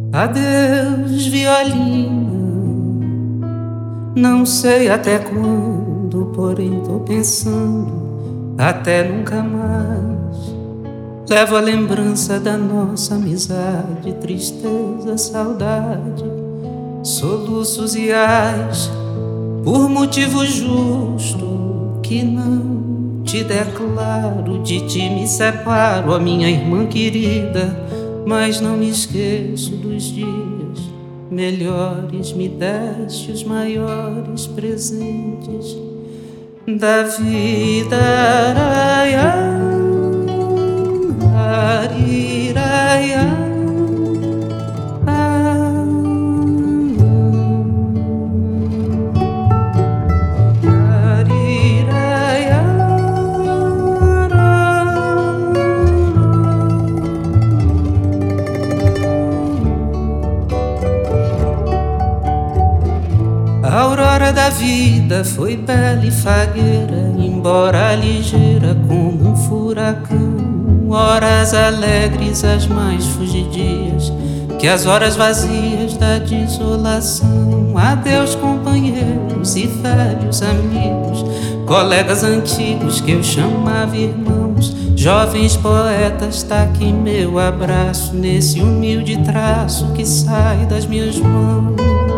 Adeus, violinha, não sei até quando, porém tô pensando até nunca mais. Levo a lembrança da nossa amizade, tristeza, saudade, soluços e ais, por motivo justo que não te declaro. De ti me separo, ó minha irmã querida, mas não me esqueço dos dias melhores. Me deste os maiores presentes da vida. A aurora da vida foi bela e fagueira, embora ligeira como um furacão. Horas alegres as mais fugidias que as horas vazias da desolação. Adeus companheiros e velhos amigos, colegas antigos que eu chamava irmãos, jovens poetas, tá aqui meu abraço nesse humilde traço que sai das minhas mãos.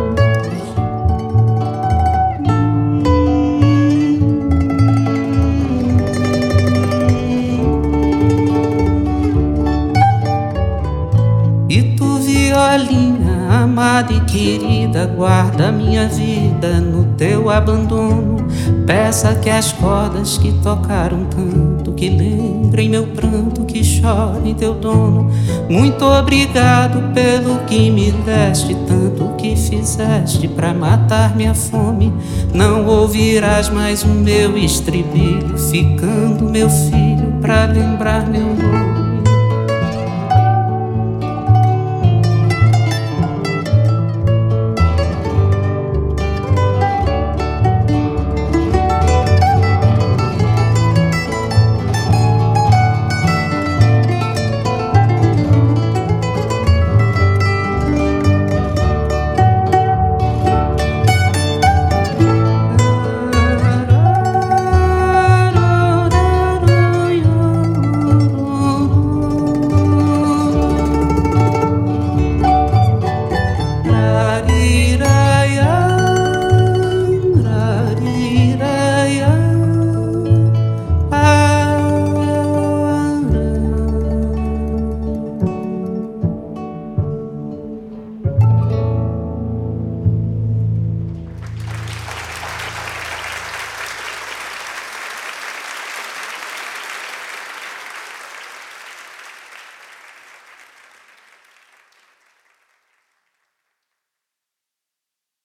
E tu, violinha, amada e querida, guarda minha vida no teu abandono. Peça que as cordas que tocaram tanto, que lembrem meu pranto, que chorem teu dono. Muito obrigado pelo que me deste, tanto que fizeste pra matar minha fome. Não ouvirás mais o meu estribilho, ficando meu filho pra lembrar meu nome.